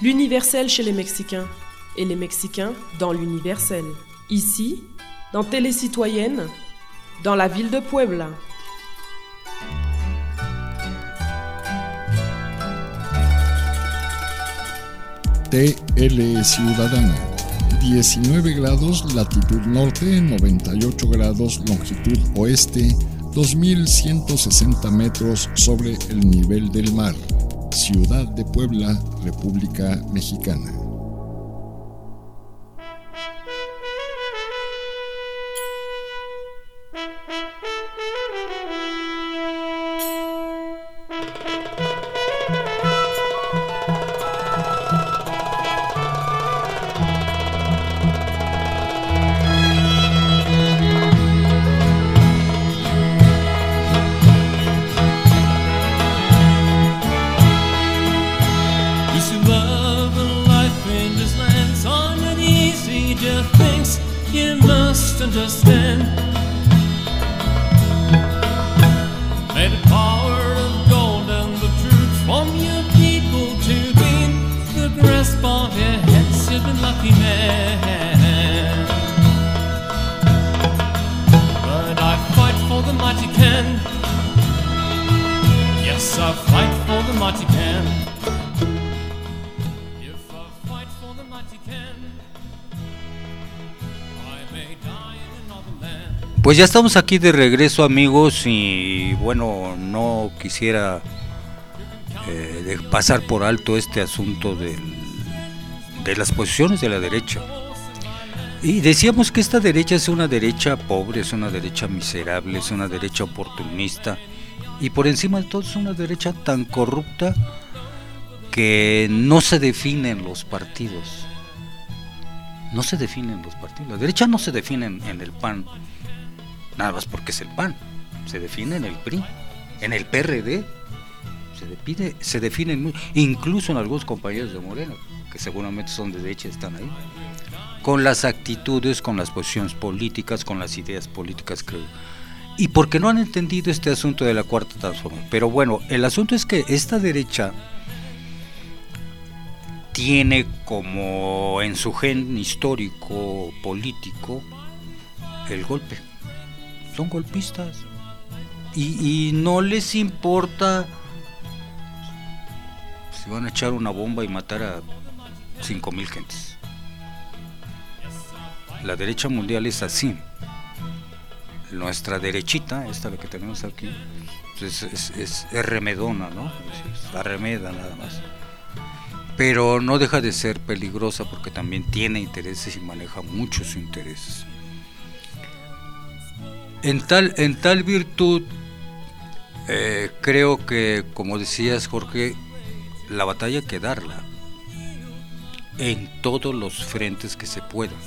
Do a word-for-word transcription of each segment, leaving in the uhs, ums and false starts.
l'universel chez les Mexicains et les Mexicains dans l'universel. Ici, dans Télécitoyenne, dans la ville de Puebla. T L Ciudadana, diecinueve grados latitud norte, noventa y ocho grados longitud oeste, dos mil ciento sesenta metros sobre el nivel del mar. Ciudad de Puebla, República Mexicana. Pues ya estamos aquí de regreso, amigos, y bueno, no quisiera eh, de pasar por alto este asunto del, de las posiciones de la derecha. Y decíamos que esta derecha es una derecha pobre, es una derecha miserable, es una derecha oportunista, y por encima de todo es una derecha tan corrupta que no se definen los partidos. No se definen los partidos. La derecha no se define en, en el P A N, nada más porque es el P A N. Se define en el P R I, en el P R D. Se define, se definen muy, incluso en algunos compañeros de Morena, que seguramente son de derecha, están ahí, con las actitudes, con las posiciones políticas, con las ideas políticas, creo. Y porque no han entendido este asunto de la cuarta transformación. Pero bueno, el asunto es que esta derecha tiene como en su gen histórico político el golpe. Son golpistas y, y no les importa si van a echar una bomba y matar a cinco mil gentes. La derecha mundial es así. Nuestra derechita, esta la que tenemos aquí, es, es, es, es remedona, ¿no? Es, es arremeda nada más. Pero no deja de ser peligrosa porque también tiene intereses y maneja muchos intereses. En tal, en tal virtud, eh, creo que, como decías, Jorge, la batalla hay que darla en todos los frentes que se puedan.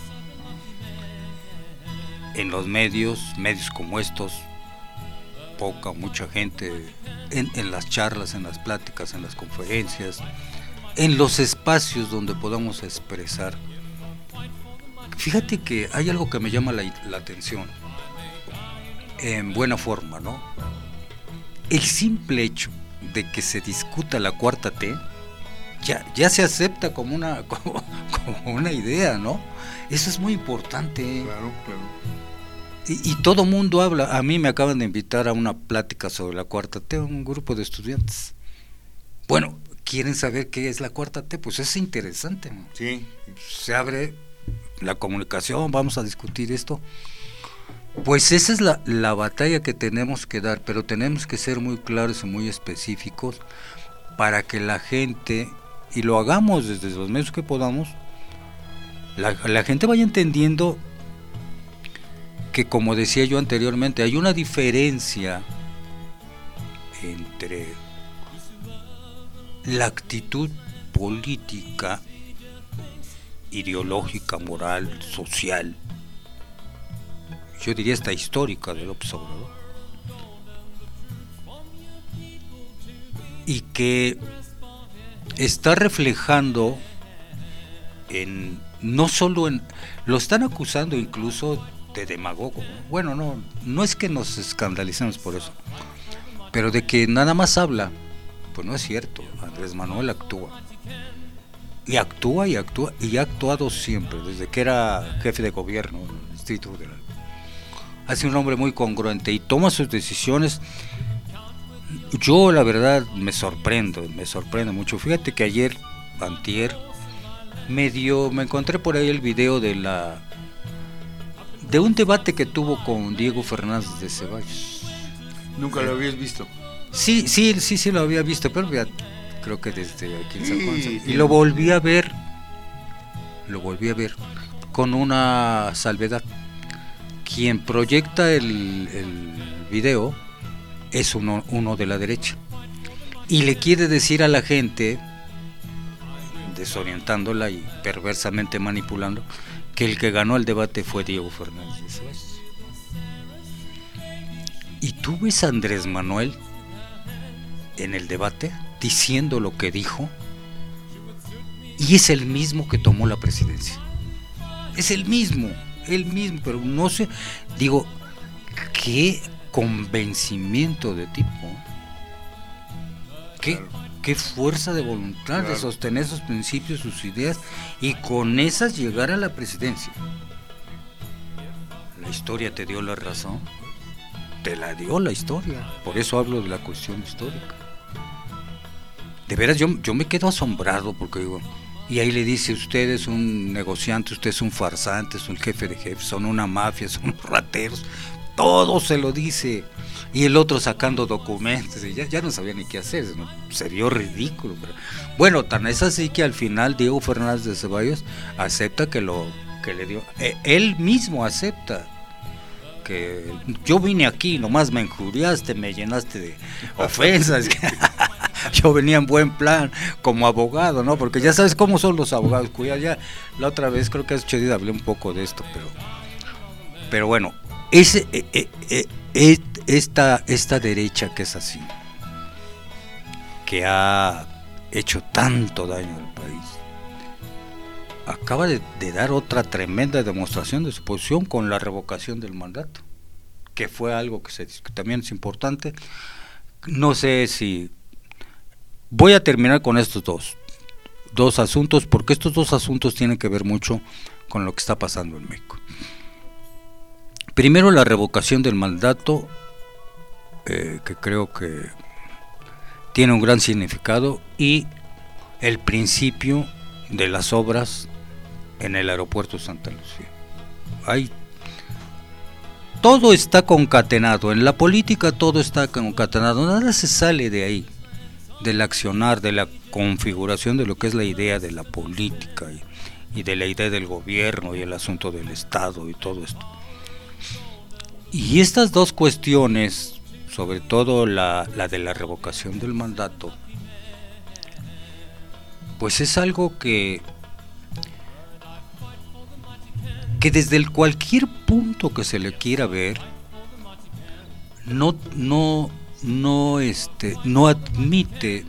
En los medios, medios como estos, poca, mucha gente, en, en las charlas, en las pláticas, en las conferencias, en los espacios donde podamos expresar. Fíjate que hay algo que me llama la, la atención, en buena forma, ¿no? El simple hecho de que se discuta la cuarta T ya, ya se acepta como una, como, como una idea, ¿no? Eso es muy importante. Claro, claro. Y, y todo mundo habla. A mí me acaban de invitar a una plática sobre la cuarta T, un grupo de estudiantes. Bueno, ¿quieren saber qué es la cuarta T? Pues es interesante, ¿no? Sí. Se abre la comunicación, vamos a discutir esto. Pues esa es la, la batalla que tenemos que dar, pero tenemos que ser muy claros y muy específicos para que la gente, y lo hagamos desde los medios que podamos, la, la gente vaya entendiendo que, como decía yo anteriormente, hay una diferencia entre la actitud política, ideológica, moral, social, yo diría hasta histórica de López Obrador, y que está reflejando en, no solo en, lo están acusando incluso de demagogo. Bueno, no, no es que nos escandalicemos por eso, pero de que nada más habla, pues no es cierto. Andrés Manuel actúa, y actúa y actúa y ha actuado siempre, desde que era jefe de gobierno del Distrito Federal. Ha sido un hombre muy congruente y toma sus decisiones. Yo la verdad me sorprendo, me sorprendo mucho. Fíjate que ayer, antier, me dio, me encontré por ahí el video de la de un debate que tuvo con Diego Fernández de Ceballos. ¿Nunca lo habías visto? Sí, sí, sí, sí lo había visto, pero ya creo que desde aquí en San Juan. Sí, Y lo volví a ver, lo volví a ver con una salvedad. Quien proyecta el, el video es uno, uno de la derecha. Y le quiere decir a la gente, desorientándola y perversamente manipulando, que el que ganó el debate fue Diego Fernández de Ceballos. Y tú ves a Andrés Manuel en el debate diciendo lo que dijo, y es el mismo que tomó la presidencia. Es el mismo, el mismo, pero no sé, digo, qué convencimiento de tipo, qué, claro. qué fuerza de voluntad, claro, de sostener sus principios, sus ideas, y con esas llegar a la presidencia. La historia te dio la razón, te la dio la historia, por eso hablo de la cuestión histórica. De veras, yo, yo me quedo asombrado, porque digo, y ahí le dice, usted es un negociante, usted es un farsante, es un jefe de jefes, son una mafia, son rateros, todo se lo dice. Y el otro sacando documentos, y ya, ya no sabía ni qué hacer, ¿no? Se vio ridículo. Pero... Bueno, tan es así que al final Diego Fernández de Ceballos acepta que lo que le dio, eh, él mismo acepta que yo vine aquí, nomás me injuriaste, me llenaste de ofensas. Yo venía en buen plan como abogado, ¿no? Porque ya sabes cómo son los abogados, cuya ya la otra vez creo que hace ocho días hablé un poco de esto, pero pero bueno, ese eh, eh, eh, esta esta derecha que es así, que ha hecho tanto daño al país, acaba de, de dar otra tremenda demostración de su posición con la revocación del mandato, que fue algo que se que también es importante. No sé si voy a terminar con estos dos, dos asuntos, porque estos dos asuntos tienen que ver mucho con lo que está pasando en México. Primero, la revocación del mandato, eh, que creo que tiene un gran significado, y el principio de las obras en el aeropuerto de Santa Lucía. Hay, todo está concatenado, en la política todo está concatenado, nada se sale de ahí, del accionar, de la configuración de lo que es la idea de la política y, y de la idea del gobierno y el asunto del Estado y todo esto. Y estas dos cuestiones, sobre todo la, la de la revocación del mandato, pues es algo que que desde el cualquier punto que se le quiera ver, no no no este no admite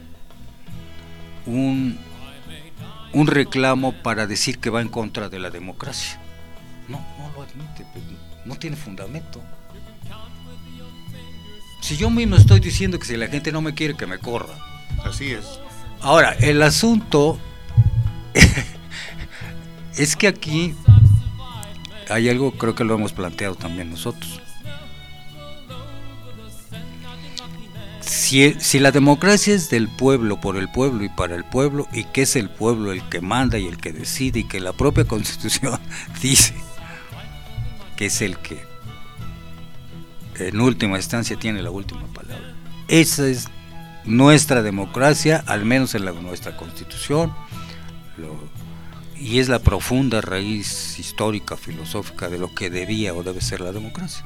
un un reclamo para decir que va en contra de la democracia. No, no lo admite, pues, no tiene fundamento. Si yo mismo estoy diciendo que si la gente no me quiere, que me corra. Así es. Ahora, el asunto es que aquí hay algo, creo que lo hemos planteado también nosotros. Si, si la democracia es del pueblo, por el pueblo y para el pueblo, y que es el pueblo el que manda y el que decide, y que la propia Constitución dice que es el que en última instancia tiene la última palabra, esa es nuestra democracia, al menos en la, nuestra Constitución, lo, y es la profunda raíz histórica, filosófica de lo que debía o debe ser la democracia.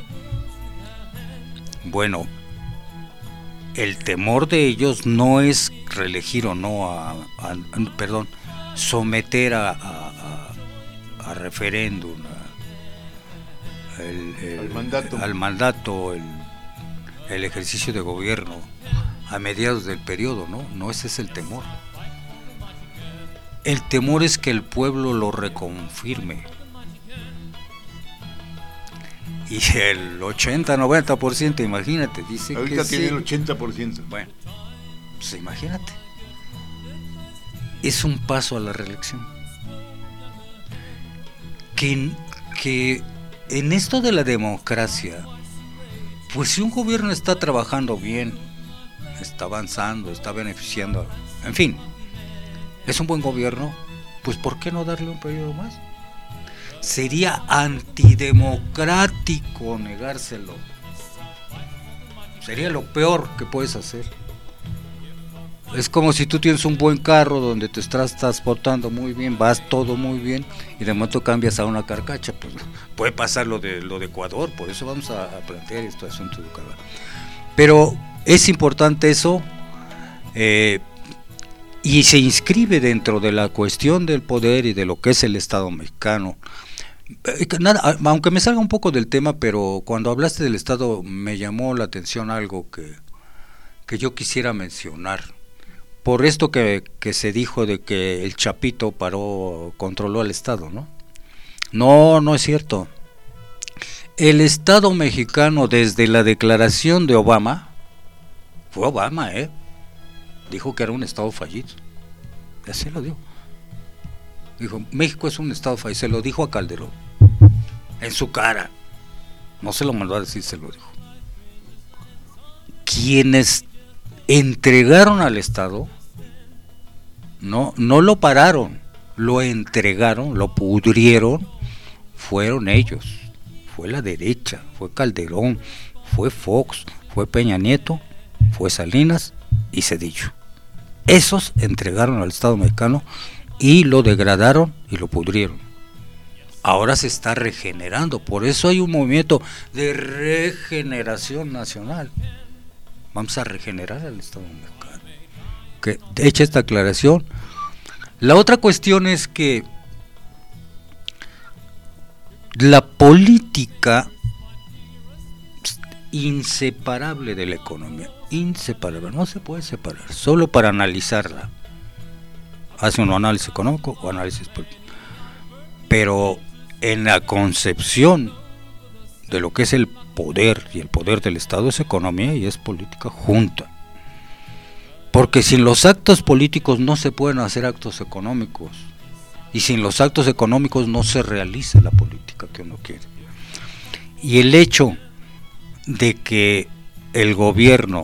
Bueno, el temor de ellos no es reelegir o no a, a, a perdón, someter a, a, a, a referéndum a, el, el, al mandato, al mandato el, el ejercicio de gobierno a mediados del periodo, no, no ese es el temor. El temor es que el pueblo lo reconfirme. Y el ochenta, noventa por ciento, imagínate, dice ahorita que tiene sí. el ochenta por ciento. Bueno, pues imagínate. es un paso a la reelección. Que, que en esto de la democracia, pues si un gobierno está trabajando bien, está avanzando, está beneficiando, en fin, es un buen gobierno, pues ¿por qué no darle un periodo más? Sería antidemocrático negárselo. Sería lo peor que puedes hacer. Es como si tú tienes un buen carro donde te estás transportando muy bien, vas todo muy bien, y de momento cambias a una carcacha. Pues puede pasar lo de lo de Ecuador, por eso vamos a, a plantear este asunto de Ecuador. Pero es importante eso, eh, y se inscribe dentro de la cuestión del poder y de lo que es el Estado mexicano. Eh, nada, aunque me salga un poco del tema, pero cuando hablaste del Estado me llamó la atención algo que, que yo quisiera mencionar. Por esto que, que se dijo de que el Chapito paró, controló al Estado, ¿no? No, no es cierto. El Estado mexicano, desde la declaración de Obama, fue Obama, ¿eh? Dijo que era un Estado fallido. Así lo dijo. Dijo, México es un Estado fallido. Se lo dijo a Calderón. En su cara. No se lo mandó a decir, se lo dijo. Quienes entregaron al Estado, no, no lo pararon, lo entregaron, lo pudrieron, fueron ellos, fue la derecha, fue Calderón, fue Fox, fue Peña Nieto, fue Salinas y Zedillo. Esos entregaron al Estado mexicano y lo degradaron y lo pudrieron. Ahora se está regenerando, por eso hay un movimiento de regeneración nacional. Vamos a regenerar al Estado mexicano. Que hecha esta aclaración, la otra cuestión es que la política es inseparable de la economía, inseparable, no se puede separar, solo para analizarla. Hace un análisis económico o análisis político. Pero en la concepción de lo que es el poder, y el poder del Estado es economía y es política junta, porque sin los actos políticos no se pueden hacer actos económicos, y sin los actos económicos no se realiza la política que uno quiere. Y el hecho de que el gobierno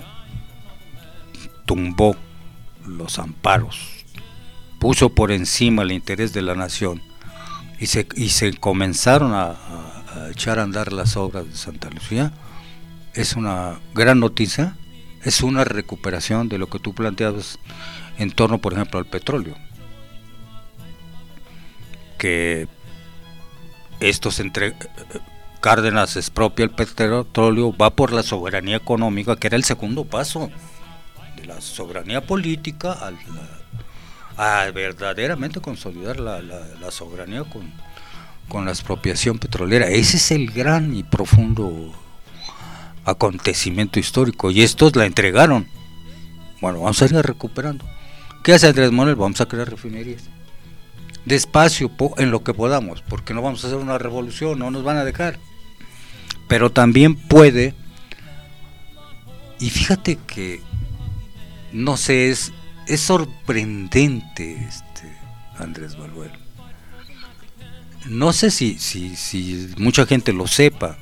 tumbó los amparos, puso por encima el interés de la nación, y se, y se comenzaron a, a a echar a andar las obras de Santa Lucía, es una gran noticia, es una recuperación de lo que tú planteabas en torno, por ejemplo, al petróleo, que estos entre Cárdenas expropia el petróleo, va por la soberanía económica, que era el segundo paso de la soberanía política a, la, a verdaderamente consolidar la, la, la soberanía con con la expropiación petrolera. Ese es el gran y profundo acontecimiento histórico, y estos la entregaron. Bueno, vamos a ir recuperando. ¿Qué hace Andrés Manuel? Vamos a crear refinerías despacio, en lo que podamos, porque no vamos a hacer una revolución, no nos van a dejar, pero también puede. Y fíjate que no sé, es, es sorprendente este Andrés Manuel. No sé si, si, si mucha gente lo sepa,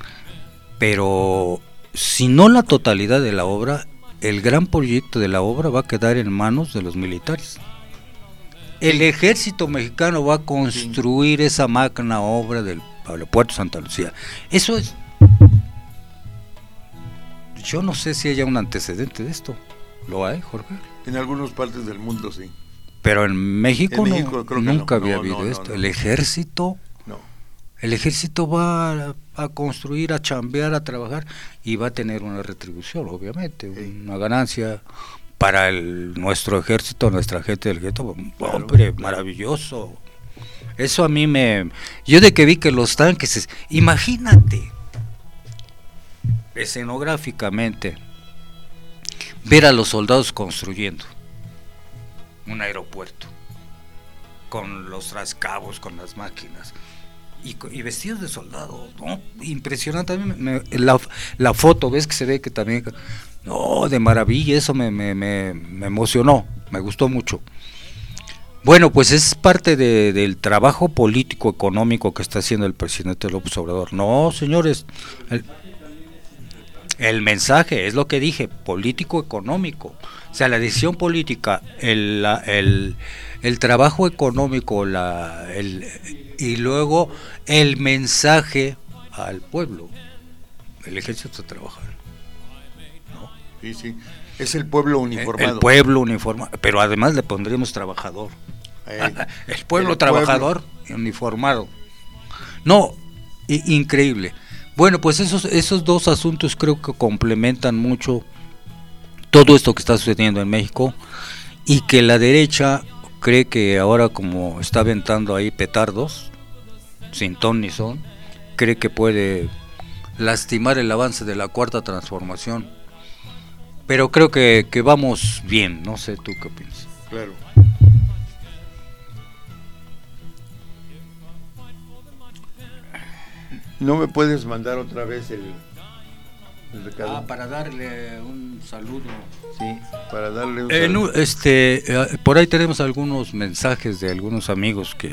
pero si no la totalidad de la obra, el gran proyecto de la obra va a quedar en manos de los militares. El ejército mexicano va a construir esa magna obra del aeropuerto Santa Lucía. Eso es... Yo no sé si haya un antecedente de esto. ¿Lo hay, Jorge? En algunas partes del mundo sí. Pero en México, en México no, nunca no. había no, habido no, esto. No, no. El ejército, no. el ejército va a, a construir, a chambear, a trabajar, y va a tener una retribución, obviamente, sí. Una ganancia para el, nuestro ejército, nuestra gente del ejército. Claro, hombre, claro. Maravilloso. Eso a mí me... Yo de que vi que los tanques... Imagínate, escenográficamente, ver a los soldados construyendo un aeropuerto con los trascabos, con las máquinas y, y vestidos de soldado, ¿no? Impresionante. Me, me, la, la foto, ves que se ve que también, no, de maravilla. Eso me, me, me, me emocionó, me gustó mucho. Bueno, pues es parte de, del trabajo político económico que está haciendo el presidente López Obrador. No, señores, el, el mensaje es lo que dije, político económico. O sea, la decisión política, el, la, el, el trabajo económico, la, el, y luego el mensaje al pueblo. El ejército de trabajar. ¿No? Sí, sí. Es el pueblo uniformado. El pueblo uniformado, pero además le pondremos trabajador. Eh, el pueblo el trabajador pueblo. Uniformado. No, i- increíble. Bueno, pues esos esos dos asuntos creo que complementan mucho todo esto que está sucediendo en México, y que la derecha cree que ahora, como está aventando ahí petardos sin ton ni son, cree que puede lastimar el avance de la cuarta transformación. Pero creo que, que vamos bien, no sé tú qué piensas. Claro. ¿No me puedes mandar otra vez el, el recado? Ah, para darle un saludo. Sí, para darle un eh, saludo. No, este, eh, por ahí tenemos algunos mensajes de algunos amigos que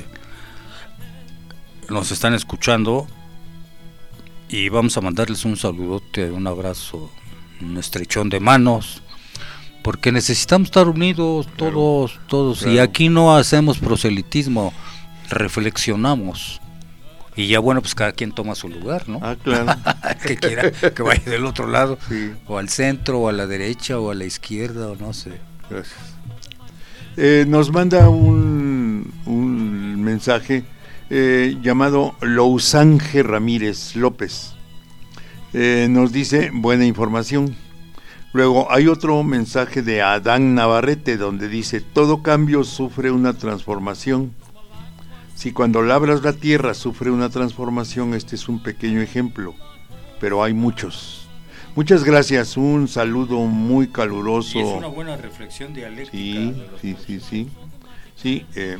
nos están escuchando, y vamos a mandarles un saludote, un abrazo, un estrechón de manos, porque necesitamos estar unidos todos, claro, todos, claro. Y aquí no hacemos proselitismo, reflexionamos. Y ya bueno, pues cada quien toma su lugar, ¿no? Ah, claro. Que quiera que vaya del otro lado, sí. O al centro, o a la derecha, o a la izquierda, o no sé. Gracias. Eh, nos manda un, un mensaje eh, llamado Lousange Ramírez López. Eh, nos dice, buena información. Luego hay otro mensaje de Adán Navarrete donde dice, todo cambio sufre una transformación. Si cuando labras la tierra sufre una transformación, este es un pequeño ejemplo, pero hay muchos. Muchas gracias, un saludo muy caluroso. Y es una buena reflexión dialéctica. Sí, sí, sí, sí. sí eh,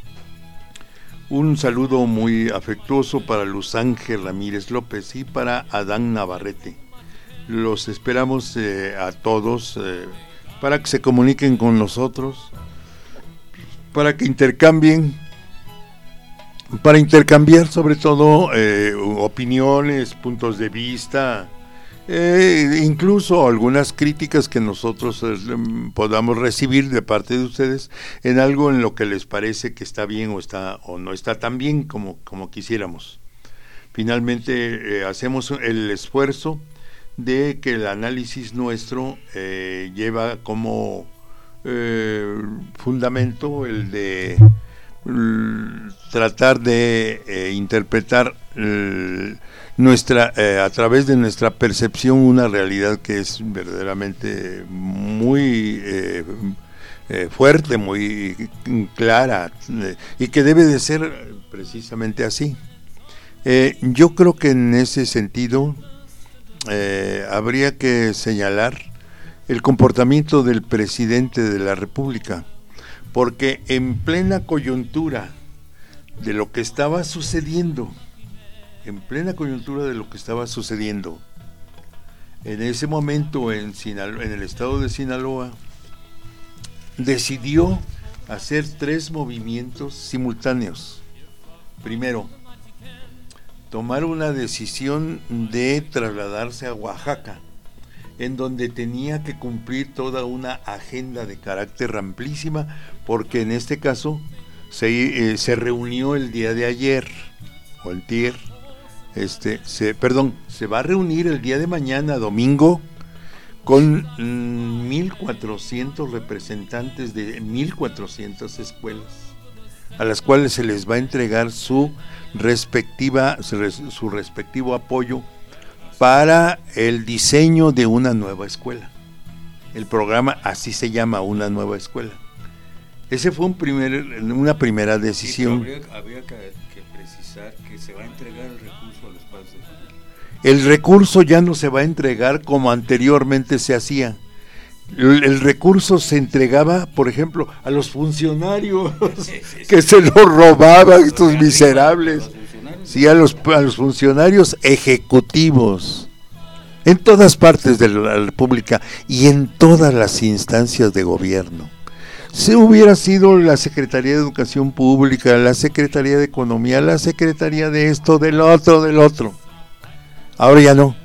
un saludo muy afectuoso para Luz Ángel Ramírez López y para Adán Navarrete. Los esperamos eh, a todos eh, para que se comuniquen con nosotros, para que intercambien. Para intercambiar sobre todo eh, opiniones, puntos de vista, eh, incluso algunas críticas que nosotros eh, podamos recibir de parte de ustedes en algo en lo que les parece que está bien o está o no está tan bien como, como quisiéramos. Finalmente eh, hacemos el esfuerzo de que el análisis nuestro eh, lleva como eh, fundamento el de tratar de eh, interpretar eh, nuestra eh, a través de nuestra percepción una realidad que es verdaderamente muy eh, eh, fuerte, muy clara eh, y que debe de ser precisamente así. Eh, yo creo que en ese sentido eh, habría que señalar el comportamiento del presidente de la República, porque en plena coyuntura de lo que estaba sucediendo, en plena coyuntura de lo que estaba sucediendo, en ese momento en, Sinaloa, en el estado de Sinaloa, decidió hacer tres movimientos simultáneos. Primero, tomar una decisión de trasladarse a Oaxaca, en donde tenía que cumplir toda una agenda de carácter amplísima, porque en este caso se, eh, se reunió el día de ayer, o el tier, este, se, perdón, se va a reunir el día de mañana, domingo, con mmm, mil cuatrocientos representantes de mil cuatrocientas escuelas, a las cuales se les va a entregar su respectiva, su, su respectivo apoyo para el diseño de una nueva escuela. El programa así se llama, Una Nueva Escuela. Ese fue un primer, una primera decisión. Sí, habría, habría que, que precisar que se va a entregar el recurso a los padres de familia. El recurso ya no se va a entregar como anteriormente se hacía. El, el recurso se entregaba, por ejemplo, a los funcionarios sí, sí, sí. que se lo robaban estos miserables. Sí, a los, a los funcionarios ejecutivos en todas partes de la República y en todas las instancias de gobierno. Si hubiera sido la Secretaría de Educación Pública, la Secretaría de Economía, la Secretaría de esto, del otro, del otro. Ahora ya no.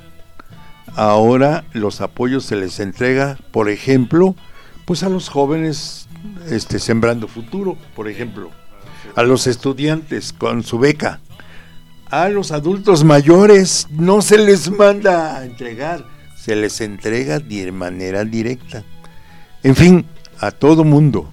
Ahora los apoyos se les entrega, por ejemplo, pues a los jóvenes este, sembrando futuro, por ejemplo, a los estudiantes con su beca, a los adultos mayores no se les manda a entregar, se les entrega de manera directa. En fin, a todo mundo.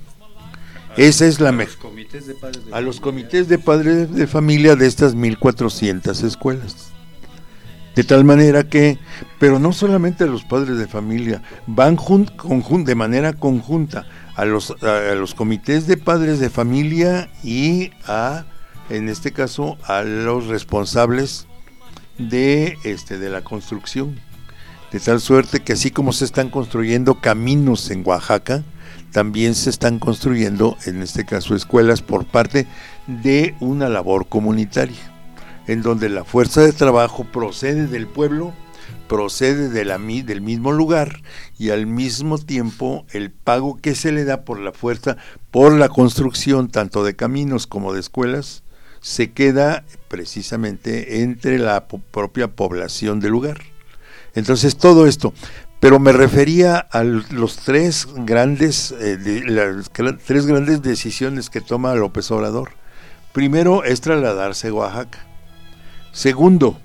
Esa es la mejor. A los comités de padres de familia de estas mil cuatrocientas escuelas. De tal manera que, pero no solamente a los padres de familia, van jun, conjun, de manera conjunta a los, a, a los comités de padres de familia y a, en este caso, a los responsables de, este, de la construcción. De tal suerte que así como se están construyendo caminos en Oaxaca, también se están construyendo, en este caso, escuelas por parte de una labor comunitaria, en donde la fuerza de trabajo procede del pueblo, procede de la, del mismo lugar, y al mismo tiempo el pago que se le da por la fuerza, por la construcción tanto de caminos como de escuelas, se queda precisamente entre la po- propia población del lugar. Entonces todo esto, pero me refería a los tres grandes, eh, de, las tres grandes decisiones que toma López Obrador. Primero es trasladarse a Oaxaca. Segundo,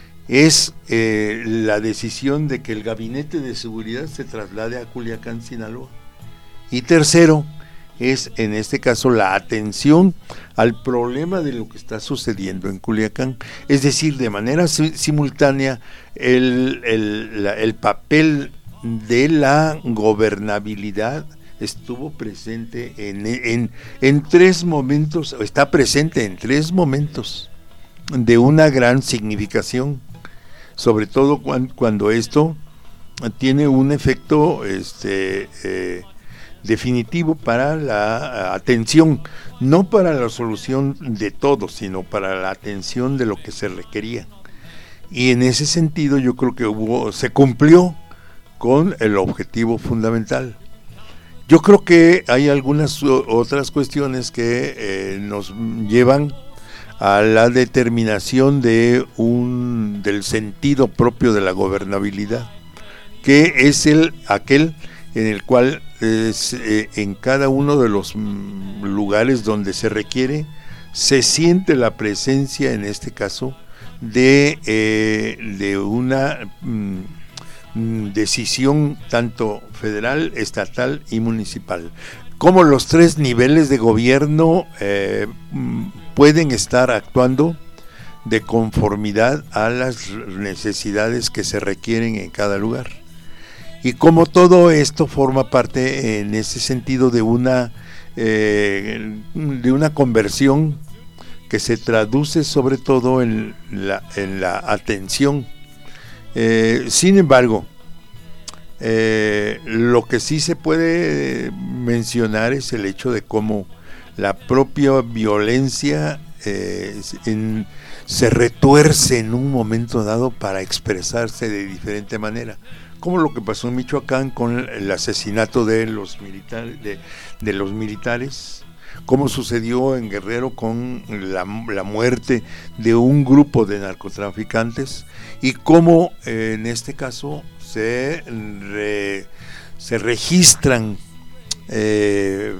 es eh, la decisión de que el gabinete de seguridad se traslade a Culiacán, Sinaloa. Y tercero, es en este caso la atención al problema de lo que está sucediendo en Culiacán. Es decir, de manera si- simultánea, el, el, la, el papel de la gobernabilidad estuvo presente en, en, en tres momentos, está presente en tres momentos de una gran significación, sobre todo cuando, cuando esto tiene un efecto este, eh, definitivo para la atención, no para la solución de todo, sino para la atención de lo que se requería. Y en ese sentido yo creo que hubo, se cumplió con el objetivo fundamental. Yo creo que hay algunas otras cuestiones que eh, nos llevan a la determinación de un del sentido propio de la gobernabilidad, que es el aquel en el cual es, eh, en cada uno de los mm, lugares donde se requiere se siente la presencia, en este caso, de, eh, de una mm, decisión tanto federal, estatal y municipal. Como los tres niveles de gobierno eh, pueden estar actuando de conformidad a las necesidades que se requieren en cada lugar. Y como todo esto forma parte en ese sentido de una, eh, de una conversión que se traduce sobre todo en la, en la atención. Eh, sin embargo, Eh, lo que sí se puede mencionar es el hecho de cómo la propia violencia eh, en, se retuerce en un momento dado para expresarse de diferente manera, como lo que pasó en Michoacán con el asesinato de los militares, de, de los militares, como sucedió en Guerrero con la, la muerte de un grupo de narcotraficantes, y cómo eh, en este caso se, re, se registran eh,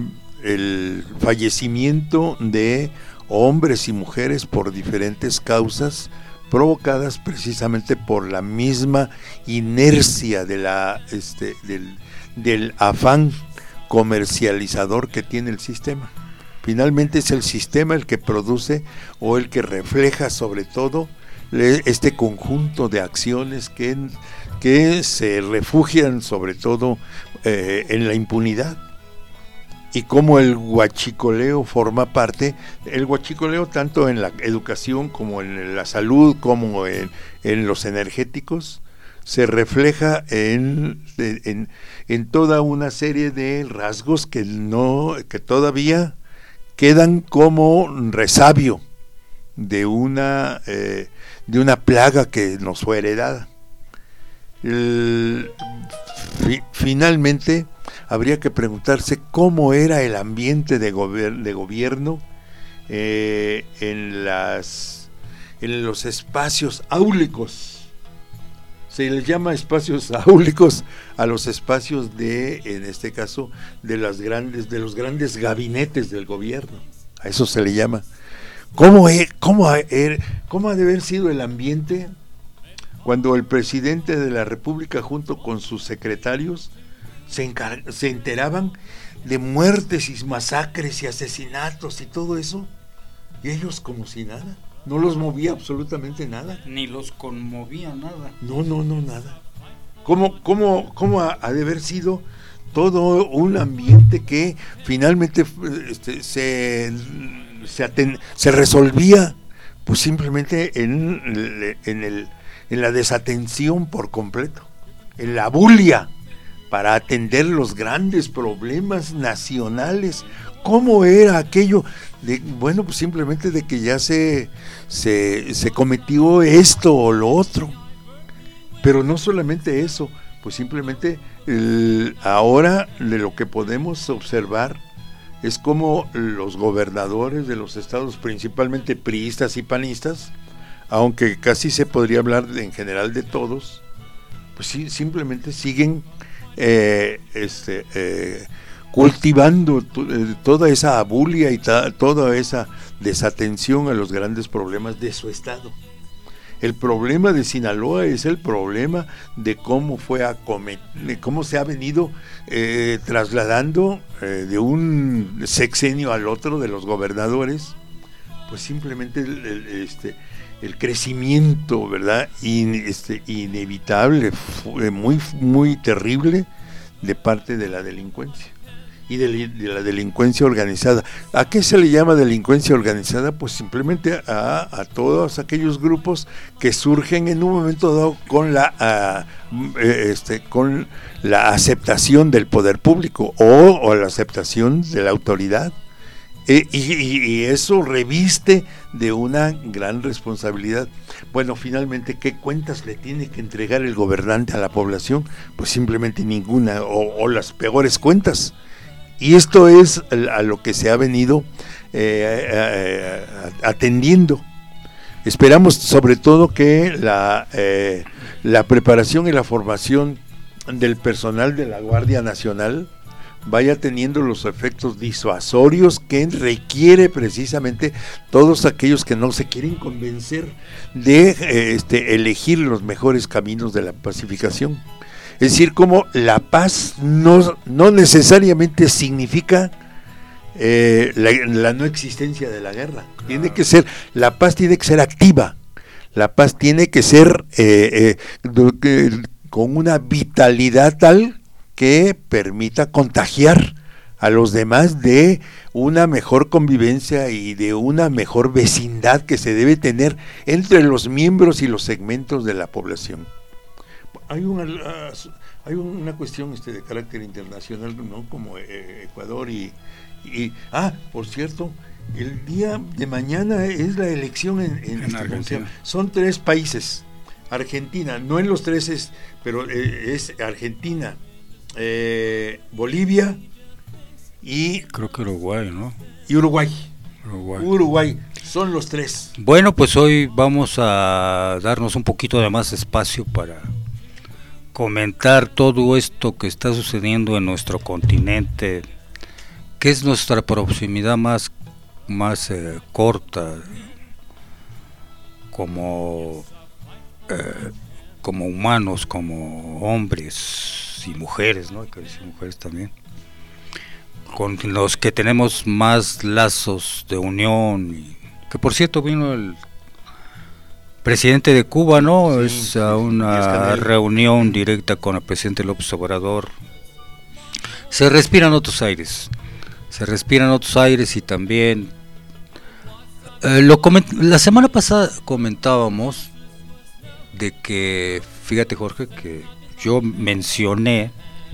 el fallecimiento de hombres y mujeres por diferentes causas provocadas precisamente por la misma inercia de la, este, del, del afán comercializador que tiene el sistema. Finalmente es el sistema el que produce o el que refleja sobre todo este conjunto de acciones que, que se refugian sobre todo eh, en la impunidad, y como el huachicoleo forma parte, el huachicoleo tanto en la educación como en la salud como en, en los energéticos, se refleja en, en, en toda una serie de rasgos que no, que todavía quedan como resabio de una eh, de una plaga que nos fue heredada. El, fi, finalmente habría que preguntarse cómo era el ambiente de, gober- de gobierno eh, en, las, en los espacios áulicos. Se les llama espacios áulicos a los espacios de, en este caso, de las grandes, de los grandes gabinetes del gobierno. A eso se le llama. ¿Cómo, es, cómo, er, cómo ha de haber sido el ambiente cuando el presidente de la República junto con sus secretarios se, encar- se enteraban de muertes y masacres y asesinatos y todo eso? Y ellos como si nada. No los movía absolutamente nada. Ni los conmovía nada. No, no, no, nada. ¿Cómo, cómo, cómo ha, ha de haber sido todo un ambiente que finalmente este, se, se, aten, se resolvía pues simplemente en, en, el, en la desatención por completo, en la bulia para atender los grandes problemas nacionales? ¿Cómo era aquello? De, bueno, pues simplemente de que ya se, se, se cometió esto o lo otro. Pero no solamente eso, pues simplemente el, ahora de lo que podemos observar es como los gobernadores de los estados, principalmente priistas y panistas, aunque casi se podría hablar de, en general de todos, pues sí, simplemente siguen eh, este eh, cultivando t- eh, toda esa abulia y ta- toda esa desatención a los grandes problemas de su estado. El problema de Sinaloa es el problema de cómo fue acomet- de cómo se ha venido eh, trasladando eh, de un sexenio al otro de los gobernadores, pues simplemente el, el, este, el crecimiento, ¿verdad? In, este, inevitable, fue muy, muy terrible de parte de la delincuencia. Y de, de la delincuencia organizada. ¿A qué se le llama delincuencia organizada? Pues simplemente a, a todos aquellos grupos que surgen en un momento dado con la a, este, con la aceptación del poder público o, o la aceptación de la autoridad. E, y, y eso reviste de una gran responsabilidad. Bueno, finalmente, ¿qué cuentas le tiene que entregar el gobernante a la población? Pues simplemente ninguna, o, o las peores cuentas. Y esto es a lo que se ha venido eh, eh, atendiendo. Esperamos sobre todo que la, eh, la preparación y la formación del personal de la Guardia Nacional vaya teniendo los efectos disuasorios que requiere precisamente todos aquellos que no se quieren convencer de eh, este, elegir los mejores caminos de la pacificación. Es decir, como la paz no, no necesariamente significa eh, la, la no existencia de la guerra. Claro. Tiene que ser, la paz tiene que ser activa, la paz tiene que ser eh, eh, con una vitalidad tal que permita contagiar a los demás de una mejor convivencia y de una mejor vecindad que se debe tener entre los miembros y los segmentos de la población. Hay una hay una cuestión este de carácter internacional, ¿no? Como eh, Ecuador y, y ah, por cierto, el día de mañana es la elección en, en, en Argentina. Son tres países. Argentina, no en los tres es, pero eh, es Argentina, eh, Bolivia y creo que Uruguay, ¿no? Y Uruguay. Uruguay. Uruguay, son los tres. Bueno, pues hoy vamos a darnos un poquito de más espacio para comentar todo esto que está sucediendo en nuestro continente, que es nuestra proximidad más, más eh, corta, como, eh, como humanos, como hombres y mujeres, ¿no? Hay que decir mujeres también, con los que tenemos más lazos de unión, y, que por cierto vino el presidente de Cuba, ¿no? Sí, es a una reunión directa con el presidente López Obrador. Se respiran otros aires, se respiran otros aires y también eh, lo coment- la semana pasada comentábamos de que, fíjate Jorge, que yo mencioné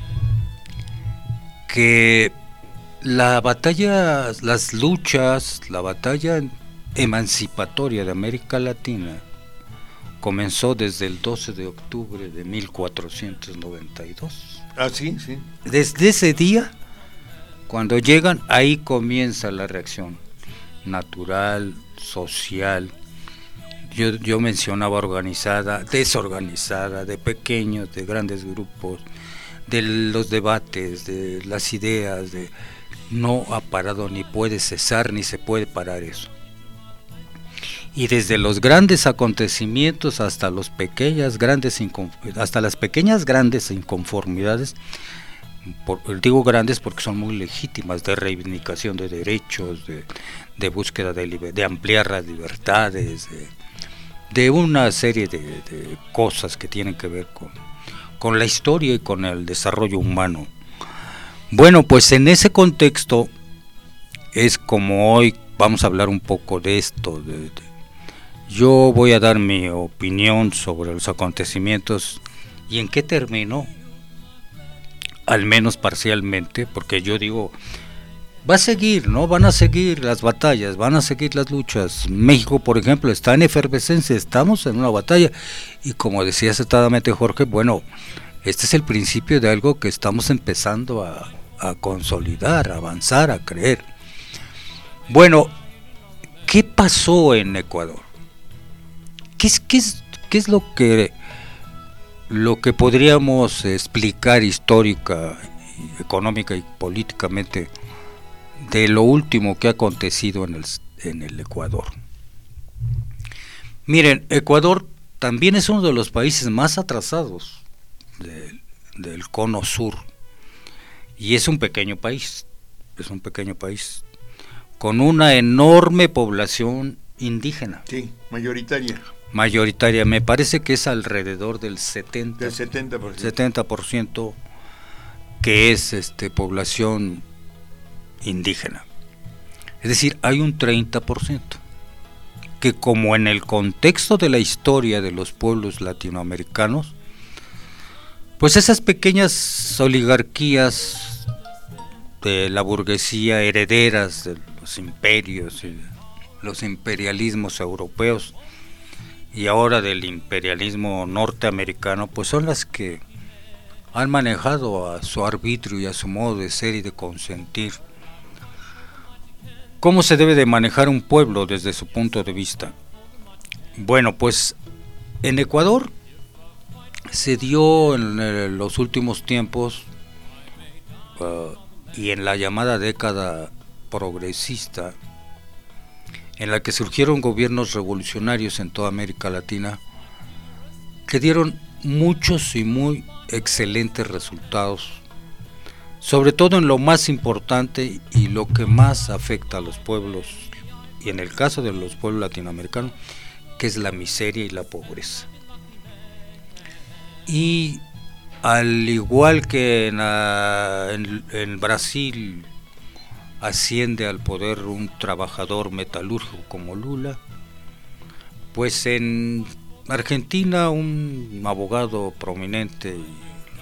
que la batalla, las luchas, la batalla emancipatoria de América Latina comenzó desde el doce de octubre de mil cuatrocientos noventa y dos. Ah, sí, sí. Desde ese día, cuando llegan, ahí comienza la reacción natural, social. Yo, yo mencionaba organizada, desorganizada, de pequeños, de grandes grupos, de los debates, de las ideas, de no ha parado, ni puede cesar, ni se puede parar eso. Y desde los grandes acontecimientos hasta los pequeñas grandes hasta las pequeñas grandes inconformidades, por, digo grandes porque son muy legítimas, de reivindicación de derechos, de, de búsqueda de, de ampliar las libertades, de, de una serie de, de cosas que tienen que ver con, con la historia y con el desarrollo humano. Bueno, pues en ese contexto es como hoy vamos a hablar un poco de esto. De, de, yo voy a dar mi opinión sobre los acontecimientos y en qué terminó, al menos parcialmente, porque yo digo, va a seguir, ¿no? Van a seguir las batallas, van a seguir las luchas. México, por ejemplo, está en efervescencia, estamos en una batalla y como decía acertadamente Jorge, bueno, este es el principio de algo que estamos empezando a, a consolidar, a avanzar, a creer. Bueno, ¿qué pasó en Ecuador? ¿Qué es, qué es, qué es lo que lo que podríamos explicar histórica, económica y políticamente de lo último que ha acontecido en el, en el Ecuador? Miren, Ecuador también es uno de los países más atrasados de, del cono sur y es un pequeño país, es un pequeño país con una enorme población indígena. Sí, mayoritaria. Mayoritaria, me parece que es alrededor del setenta, del setenta por ciento. setenta por ciento que es este población indígena. Es decir, hay un treinta por ciento que, como en el contexto de la historia de los pueblos latinoamericanos, pues esas pequeñas oligarquías de la burguesía herederas de los imperios y los imperialismos europeos y ahora del imperialismo norteamericano, pues son las que han manejado a su arbitrio y a su modo de ser y de consentir cómo se debe de manejar un pueblo desde su punto de vista. Bueno, pues en Ecuador se dio en eh, los últimos tiempos uh, y en la llamada década progresista, en la que surgieron gobiernos revolucionarios en toda América Latina, que dieron muchos y muy excelentes resultados, sobre todo en lo más importante y lo que más afecta a los pueblos, y en el caso de los pueblos latinoamericanos, que es la miseria y la pobreza. Y al igual que en, en, en Brasil asciende al poder un trabajador metalúrgico como Lula, pues en Argentina un abogado prominente y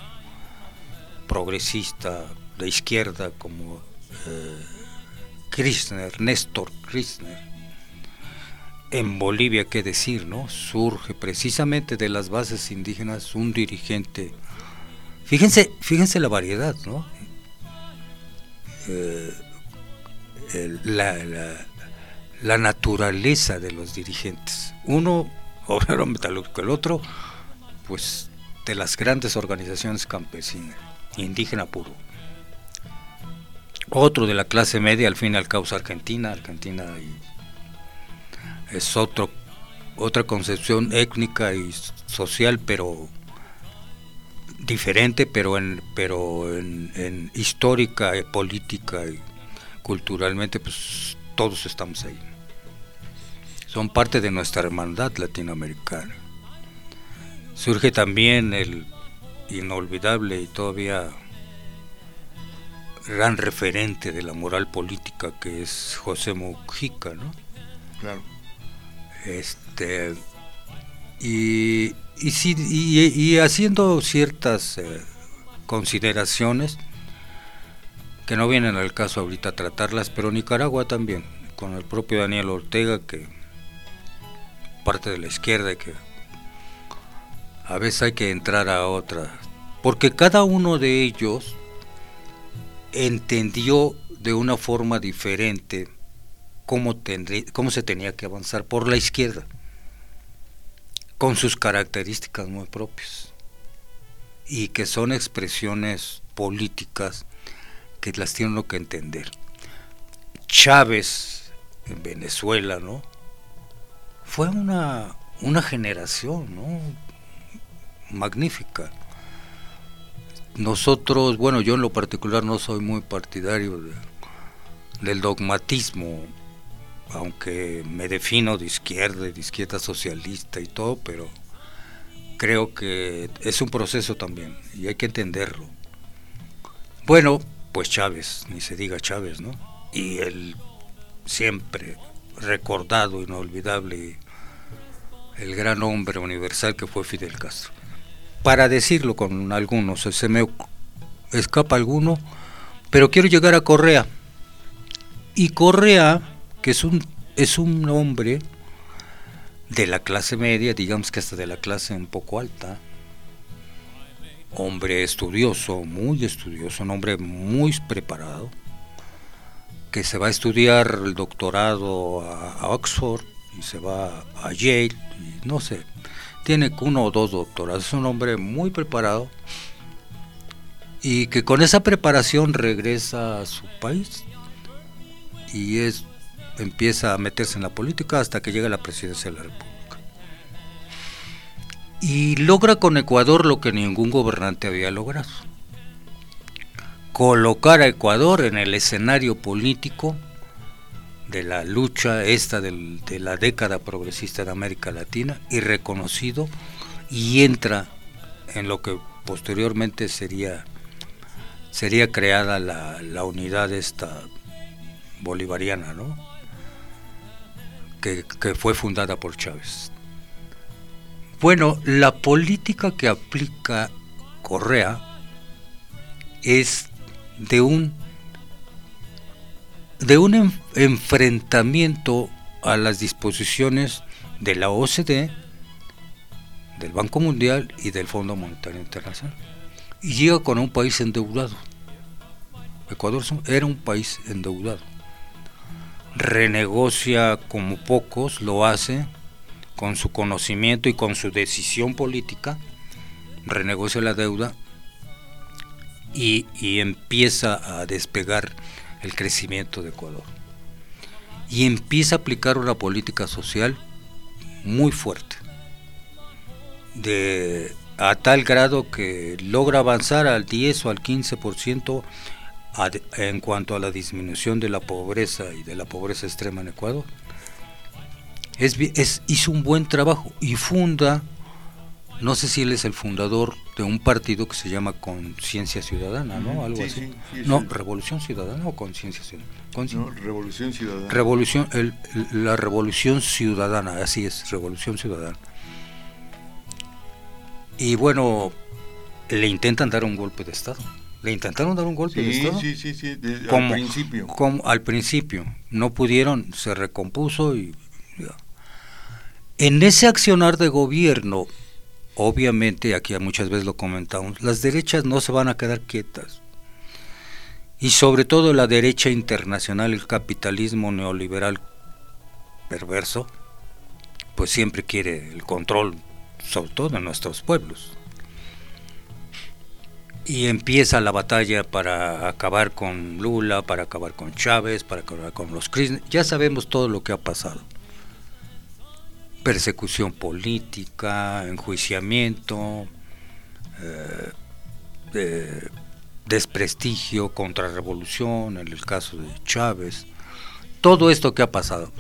progresista de izquierda como eh, Kirchner, Néstor Kirchner. En Bolivia, qué decir, ¿no? Surge precisamente de las bases indígenas un dirigente. Fíjense, fíjense la variedad, ¿no? Eh, el, la, la, la naturaleza de los dirigentes. Uno, obrero metalúrgico, el otro, pues, de las grandes organizaciones campesinas, indígena puro. Otro de la clase media, al fin y al cabo, Argentina, Argentina y es otro, otra concepción étnica y social, pero diferente, pero en, pero en, en histórica, política y culturalmente, pues todos estamos ahí. Son parte de nuestra hermandad latinoamericana. Surge también el inolvidable y todavía gran referente de la moral política que es José Mujica, ¿no? Claro. Este y y, si, y, y haciendo ciertas eh, consideraciones que no vienen al caso ahorita tratarlas, pero Nicaragua también, con el propio Daniel Ortega, que parte de la izquierda, que a veces hay que entrar a otra porque cada uno de ellos entendió de una forma diferente cómo, tendría, cómo se tenía que avanzar por la izquierda, con sus características muy propias, y que son expresiones políticas que las tiene uno que entender. Chávez en Venezuela, ¿no? Fue una, una generación, ¿no? Magnífica. Nosotros, bueno, yo en lo particular no soy muy partidario de, del dogmatismo, aunque me defino de izquierda, de izquierda socialista y todo, pero creo que es un proceso también y hay que entenderlo. Bueno, pues Chávez, ni se diga Chávez, ¿no? Y el siempre recordado, inolvidable, el gran hombre universal que fue Fidel Castro. Para decirlo con algunos, se me escapa alguno, pero quiero llegar a Correa. Y Correa, que es un, es un hombre de la clase media, digamos que hasta de la clase un poco alta, hombre estudioso, muy estudioso, un hombre muy preparado, que se va a estudiar el doctorado a, a Oxford y se va a Yale, y no sé, tiene uno o dos doctorados, es un hombre muy preparado y que con esa preparación regresa a su país y es empieza a meterse en la política hasta que llega a la presidencia de la República. Y logra con Ecuador lo que ningún gobernante había logrado: colocar a Ecuador en el escenario político de la lucha esta del, de la década progresista de América Latina, y reconocido, y entra en lo que posteriormente sería sería creada la, la unidad esta bolivariana, ¿no? Que, que fue fundada por Chávez. Bueno, la política que aplica Correa es de un de un en, enfrentamiento a las disposiciones de la O C D, del Banco Mundial y del Fondo Monetario Internacional, y llega con un país endeudado. Ecuador era un país endeudado, renegocia como pocos lo hace, con su conocimiento y con su decisión política, renegocia la deuda y, y empieza a despegar el crecimiento de Ecuador, y empieza a aplicar una política social muy fuerte, de, a tal grado que logra avanzar al diez o al quince por ciento a, en cuanto a la disminución de la pobreza y de la pobreza extrema en Ecuador. Es, es, hizo un buen trabajo y funda, no sé si él es el fundador de un partido que se llama Conciencia Ciudadana, ¿no? Algo sí, así. Sí, sí, no, sí. Revolución Ciudadana o Conciencia Ciudadana. Conci... No, Revolución Ciudadana. Revolución, el, la Revolución Ciudadana, así es, Revolución Ciudadana. Y bueno, le intentan dar un golpe de Estado. Le intentaron dar un golpe sí, de Estado. Sí, sí, sí, de, como, al principio. Como, al principio. No pudieron, se recompuso y... Ya. En ese accionar de gobierno, obviamente, aquí muchas veces lo comentamos, las derechas no se van a quedar quietas. Y sobre todo la derecha internacional, el capitalismo neoliberal perverso, pues siempre quiere el control, sobre todo de nuestros pueblos. Y empieza la batalla para acabar con Lula, para acabar con Chávez, para acabar con los Kirchner. Ya sabemos todo lo que ha pasado. Persecución política, enjuiciamiento, eh, eh, desprestigio, contrarrevolución, en el caso de Chávez, todo esto que ha pasado.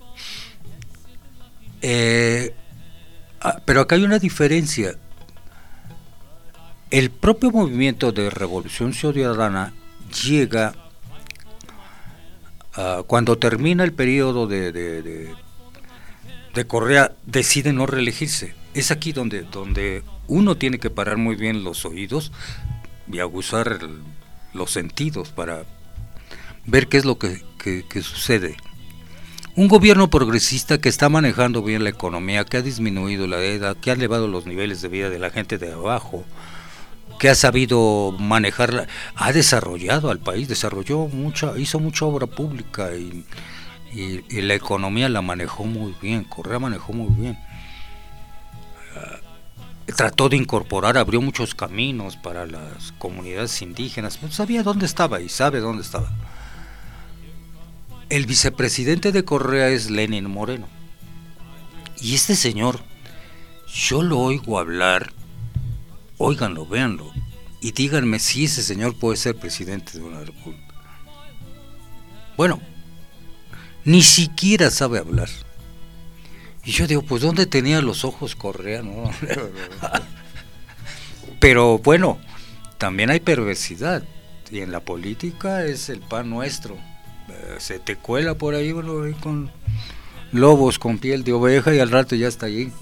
Eh, ah, pero acá hay una diferencia. El propio movimiento de Revolución Ciudadana llega uh, cuando termina el periodo de, de, de de Correa, decide no reelegirse. Es aquí donde, donde uno tiene que parar muy bien los oídos y aguzar el, los sentidos para ver qué es lo que, que, que sucede. Un gobierno progresista que está manejando bien la economía, que ha disminuido la deuda, que ha elevado los niveles de vida de la gente de abajo, que ha sabido manejarla, ha desarrollado al país, desarrolló mucha, hizo mucha obra pública y, y, y la economía la manejó muy bien, Correa manejó muy bien. Uh, trató de incorporar, abrió muchos caminos para las comunidades indígenas, pues sabía dónde estaba y sabe dónde estaba. El vicepresidente de Correa es Lenín Moreno. Y este señor, yo lo oigo hablar, óiganlo, véanlo, y díganme si ese señor puede ser presidente de una república. Bueno, ni siquiera sabe hablar. Y yo digo, pues ¿dónde tenía los ojos Correa? ¿No? Pero bueno, también hay perversidad, y en la política es el pan nuestro. Se te cuela por ahí, bueno, ahí con lobos con piel de oveja y al rato ya está allí.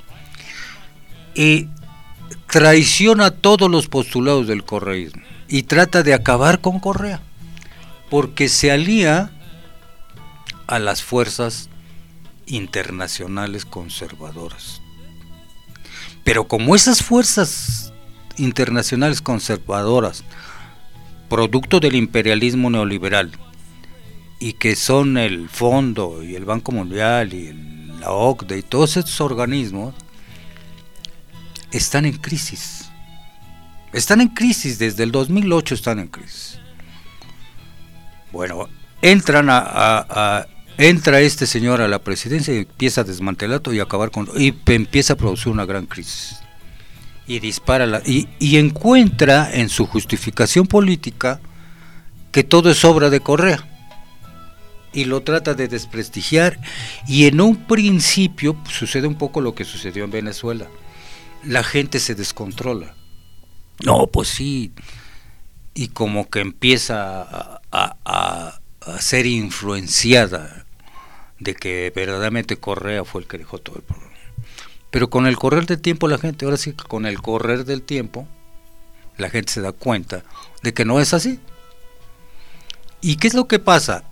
Y traiciona todos los postulados del correísmo y trata de acabar con Correa, porque se alía a las fuerzas internacionales conservadoras. Pero como esas fuerzas internacionales conservadoras, producto del imperialismo neoliberal, y que son el Fondo y el Banco Mundial y el, la O C D E y todos estos organismos, están en crisis. Están en crisis, desde el dos mil ocho están en crisis. Bueno, entran a, a, a entra este señor a la presidencia y empieza a desmantelar todo y acabar con, y empieza a producir una gran crisis. Y dispara la, y, y encuentra en su justificación política que todo es obra de Correa. Y lo trata de desprestigiar, y en un principio pues, sucede un poco lo que sucedió en Venezuela. La gente se descontrola. No, pues sí, y como que empieza a, a, a, a ser influenciada de que verdaderamente Correa fue el que dejó todo el problema. Pero con el correr del tiempo la gente, ahora sí que con el correr del tiempo, la gente se da cuenta de que no es así. ¿Y qué es lo que pasa?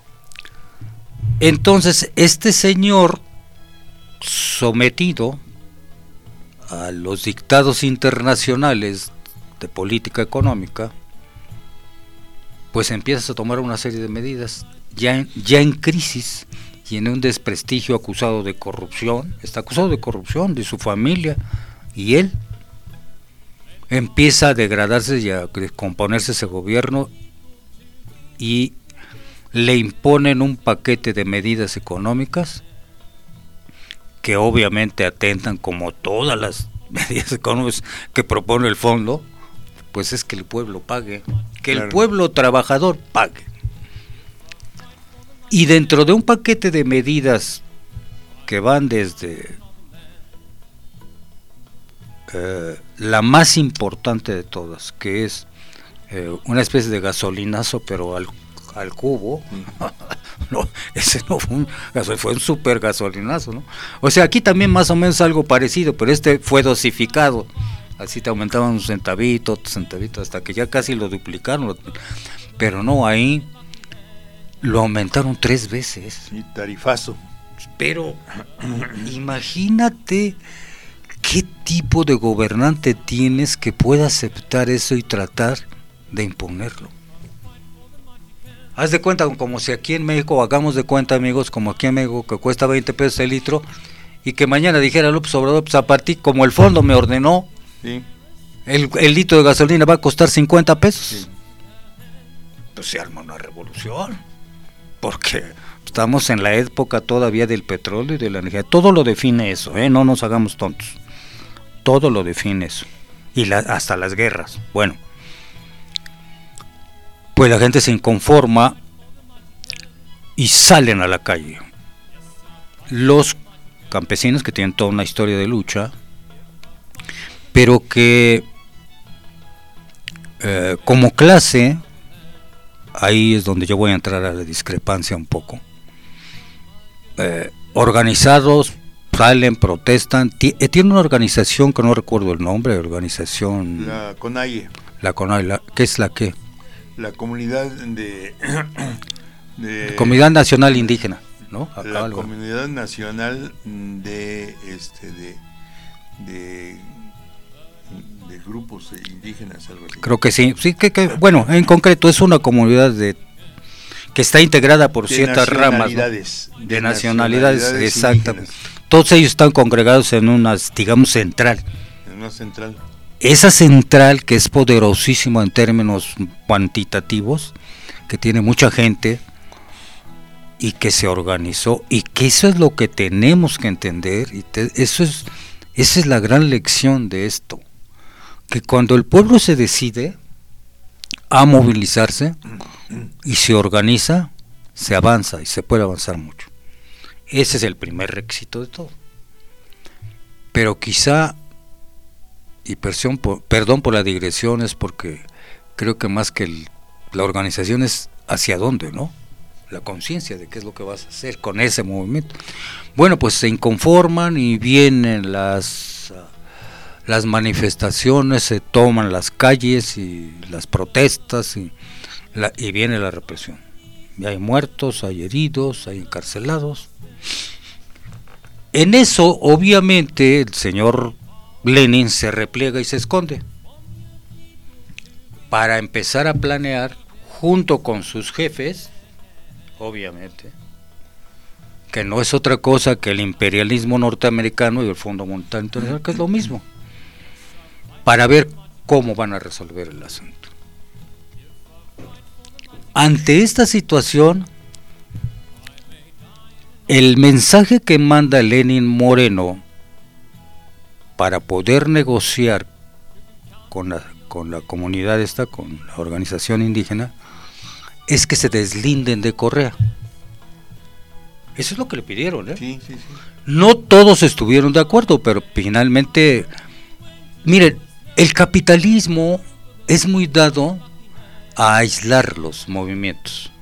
Entonces este señor, sometido a los dictados internacionales de política económica, pues empieza a tomar una serie de medidas ya en, ya en crisis y en un desprestigio, acusado de corrupción, está acusado de corrupción de su familia, y él empieza a degradarse y a descomponerse ese gobierno, y le imponen un paquete de medidas económicas que obviamente atentan, como todas las medidas económicas que propone el fondo, pues es que el pueblo pague, que claro. El pueblo trabajador pague. Y dentro de un paquete de medidas que van desde eh, la más importante de todas, que es eh, una especie de gasolinazo, pero al al cubo, no, ese no fue un gasolinazo, fue un super gasolinazo, ¿no? O sea, aquí también más o menos algo parecido, pero este fue dosificado, así te aumentaban un centavito, otro centavito, hasta que ya casi lo duplicaron, pero no, ahí lo aumentaron tres veces. Y tarifazo. Pero imagínate qué tipo de gobernante tienes que pueda aceptar eso y tratar de imponerlo. Haz de cuenta como si aquí en México, hagamos de cuenta, amigos, como aquí en México que cuesta veinte pesos el litro, y que mañana dijera López Obrador, pues a partir, como el fondo me ordenó, sí. el, el litro de gasolina va a costar cincuenta pesos. Sí. Pues se arma una revolución, porque estamos en la época todavía del petróleo y de la energía. Todo lo define eso, ¿eh? No nos hagamos tontos. Todo lo define eso. Y la, hasta las guerras. Bueno. Pues la gente se inconforma y salen a la calle. Los campesinos, que tienen toda una historia de lucha, pero que eh, como clase, ahí es donde yo voy a entrar a la discrepancia un poco. Eh, organizados, salen, protestan. Tiene una organización que no recuerdo el nombre, organización... La CONAIE. La CONAIE, la, ¿qué es la qué? La comunidad de, de Comunidad Nacional Indígena, ¿no? Acá la algo. Comunidad Nacional de este de de, de grupos indígenas, algo así. Creo que sí, sí que, que bueno, en concreto es una comunidad de que está integrada por de ciertas ramas, ¿no? de, de nacionalidades, nacionalidades exactamente. indígenas. Todos ellos están congregados en una, digamos, central. En una central. Esa central que es poderosísima en términos cuantitativos, que tiene mucha gente y que se organizó, y que eso es lo que tenemos que entender, y te, eso es, esa es la gran lección de esto, que cuando el pueblo se decide a movilizarse y se organiza, se avanza y se puede avanzar mucho. Ese es el primer requisito de todo. Pero quizá, y perdón por, perdón por la digresión, es porque creo que más que el, la organización es hacia dónde, ¿no? La conciencia de qué es lo que vas a hacer con ese movimiento. Bueno, pues se inconforman y vienen las, las manifestaciones, se toman las calles y las protestas y, la, y viene la represión. Y hay muertos, hay heridos, hay encarcelados. En eso, obviamente, el señor Lenin se repliega y se esconde para empezar a planear junto con sus jefes, obviamente, que no es otra cosa que el imperialismo norteamericano y el Fondo Monetario Internacional, que es lo mismo, para ver cómo van a resolver el asunto. Ante esta situación, el mensaje que manda Lenin Moreno para poder negociar con la, con la comunidad esta, con la organización indígena, es que se deslinden de Correa. Eso es lo que le pidieron, ¿eh? Sí, sí, sí. No todos estuvieron de acuerdo, pero finalmente, miren, el capitalismo es muy dado a aislar los movimientos.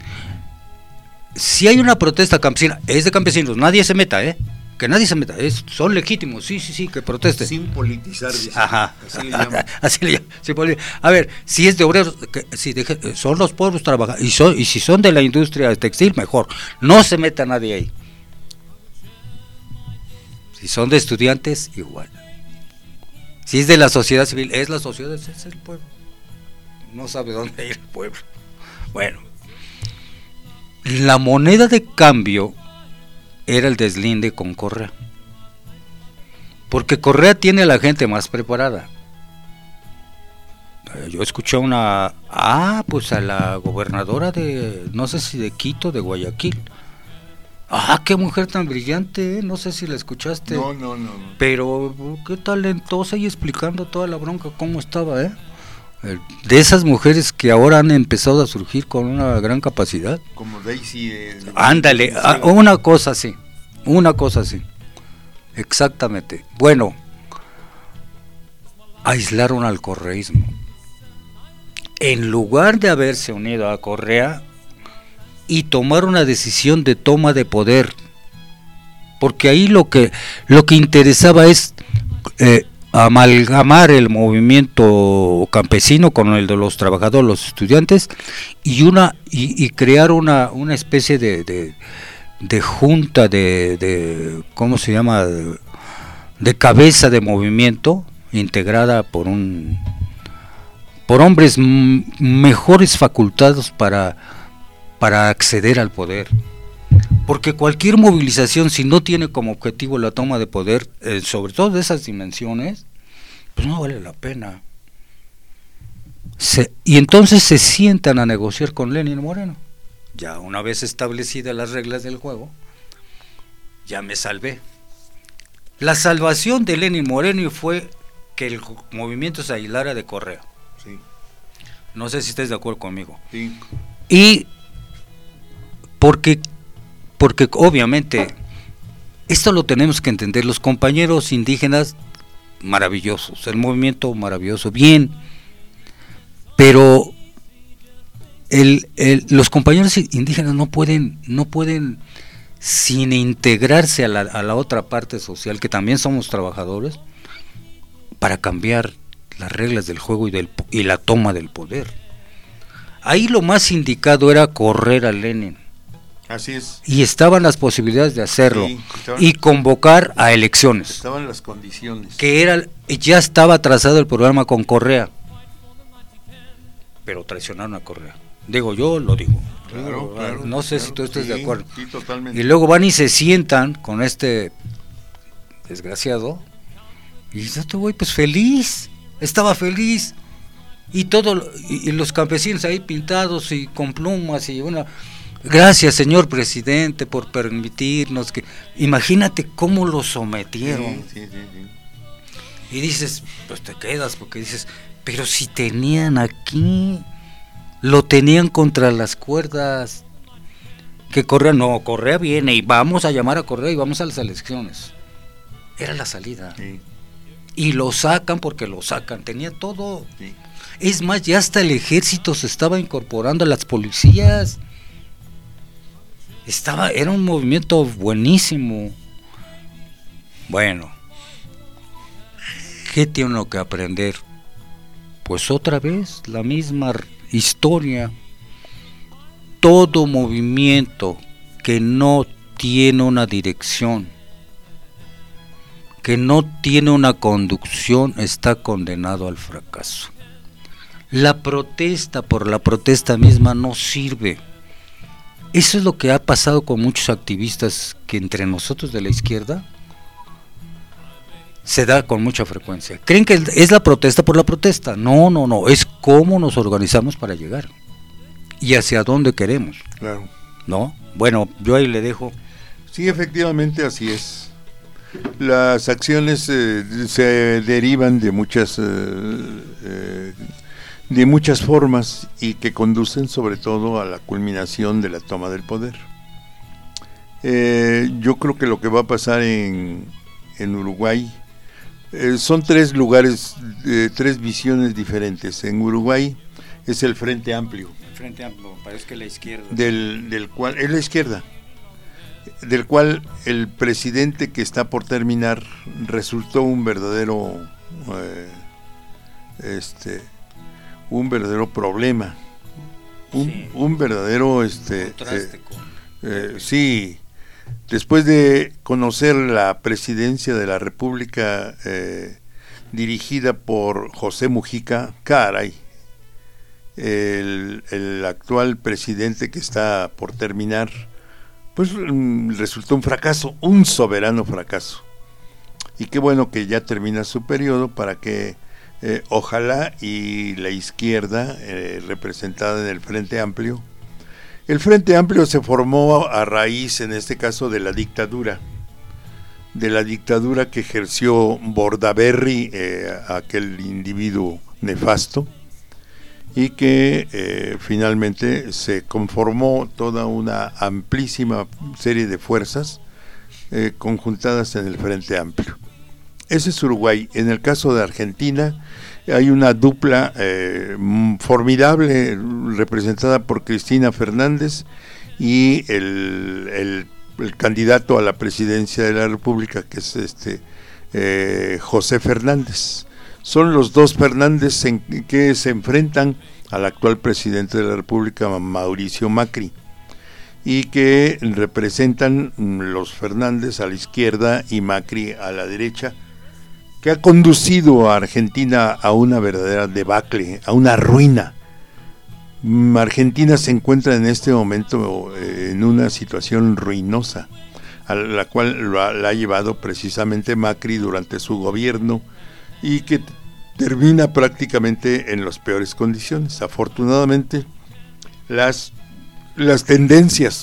Si hay una protesta campesina, es de campesinos, nadie se meta, ¿eh? Que nadie se meta, es, son legítimos, sí, sí, sí, que protesten. Sin politizar, dice. Ajá, así le llaman. así le llaman. Sí, a ver, si es de obreros, que, si de, son los pueblos trabajadores, y, son, y si son de la industria textil, mejor, no se meta nadie ahí. Si son de estudiantes, igual. Si es de la sociedad civil, es la sociedad, es el pueblo. No sabe dónde ir el pueblo. Bueno, la moneda de cambio era el deslinde con Correa, porque Correa tiene a la gente más preparada. Yo escuché una, ah, pues a la gobernadora de, no sé si de Quito, de Guayaquil. Ah, qué mujer tan brillante, ¿eh? No sé si la escuchaste. No, no, no, no. Pero qué talentosa, y explicando toda la bronca cómo estaba, ¿eh? De esas mujeres que ahora han empezado a surgir con una gran capacidad. Como Daisy. Eh, Ándale, ah, una cosa así, una cosa así. Exactamente. Bueno, aislaron al correísmo. En lugar de haberse unido a Correa y tomar una decisión de toma de poder, porque ahí lo que lo que interesaba es eh, amalgamar el movimiento campesino con el de los trabajadores, los estudiantes, y una y, y crear una una especie de, de, de junta de, de ¿cómo se llama? De, de cabeza de movimiento integrada por un por hombres m- mejores facultados para para acceder al poder. Porque cualquier movilización, si no tiene como objetivo la toma de poder, eh, sobre todo de esas dimensiones, pues no vale la pena. Se, y entonces se sientan a negociar con Lenin Moreno. Ya una vez establecidas las reglas del juego, ya me salvé. La salvación de Lenin Moreno fue que el movimiento se aislara de Correa. Sí. No sé si estés de acuerdo conmigo. Sí. Y porque Porque obviamente, esto lo tenemos que entender, los compañeros indígenas, maravillosos, el movimiento maravilloso, bien, pero el, el, los compañeros indígenas no pueden, no pueden, sin integrarse a la, a la otra parte social, que también somos trabajadores, para cambiar las reglas del juego y, del, y la toma del poder. Ahí lo más indicado era correr a Lenin. Así es. Y estaban las posibilidades de hacerlo, sí, estaban, y convocar a elecciones. Estaban las condiciones. Que era, ya estaba trazado el programa con Correa, pero traicionaron a Correa. Digo, yo lo digo. Claro, claro, no sé claro, si tú estás sí, de acuerdo. Sí, totalmente. Y luego van y se sientan con este desgraciado, y dice, este güey, pues feliz, estaba feliz. Y todo, y, y los campesinos ahí pintados y con plumas y una... Gracias, señor presidente, por permitirnos que... Imagínate cómo lo sometieron. Sí, sí, sí, sí. Y dices, pues te quedas, porque dices, pero si tenían aquí, lo tenían contra las cuerdas. Que Correa, no, Correa viene y vamos a llamar a Correa y vamos a las elecciones. Era la salida. Sí. Y lo sacan porque lo sacan, tenía todo. Sí. Es más, ya hasta el ejército se estaba incorporando a las policías. Estaba, era un movimiento buenísimo. Bueno, ¿qué tiene uno que aprender? Pues otra vez la misma historia. Todo movimiento que no tiene una dirección, que no tiene una conducción, está condenado al fracaso. La protesta por la protesta misma no sirve. Eso es lo que ha pasado con muchos activistas, que entre nosotros de la izquierda se da con mucha frecuencia. Creen que es la protesta por la protesta. No, no, no, es cómo nos organizamos para llegar y hacia dónde queremos. Claro. ¿No? Bueno, yo ahí le dejo. Sí, efectivamente así es. Las acciones eh, se derivan de muchas eh, eh, de muchas formas y que conducen sobre todo a la culminación de la toma del poder. Eh, yo creo que lo que va a pasar en, en Uruguay eh, son tres lugares, eh, tres visiones diferentes. En Uruguay es el Frente Amplio. El Frente Amplio, parece que la izquierda. Del, del cual, es la izquierda, del cual el presidente que está por terminar resultó un verdadero eh, este un verdadero problema, un, sí. un verdadero este contraste con... eh, eh, sí, después de conocer la presidencia de la República eh, dirigida por José Mujica, caray, el, el actual presidente que está por terminar, pues resultó un fracaso, un soberano fracaso. Y qué bueno que ya termina su periodo para que eh, ojalá y la izquierda eh, representada en el Frente Amplio. El Frente Amplio se formó a raíz, en este caso, de la dictadura, de la dictadura que ejerció Bordaberry, eh, aquel individuo nefasto, y que eh, finalmente se conformó toda una amplísima serie de fuerzas eh, conjuntadas en el Frente Amplio. Ese es Uruguay. En el caso de Argentina hay una dupla eh, formidable representada por Cristina Fernández y el, el, el candidato a la presidencia de la República, que es este eh, José Fernández. Son los dos Fernández en, que se enfrentan al actual presidente de la República, Mauricio Macri, y que representan los Fernández a la izquierda y Macri a la derecha, que ha conducido a Argentina a una verdadera debacle, a una ruina. Argentina se encuentra en este momento eh, en una situación ruinosa, a la cual lo ha, la ha llevado precisamente Macri durante su gobierno, y que termina prácticamente en las peores condiciones. Afortunadamente, las, las tendencias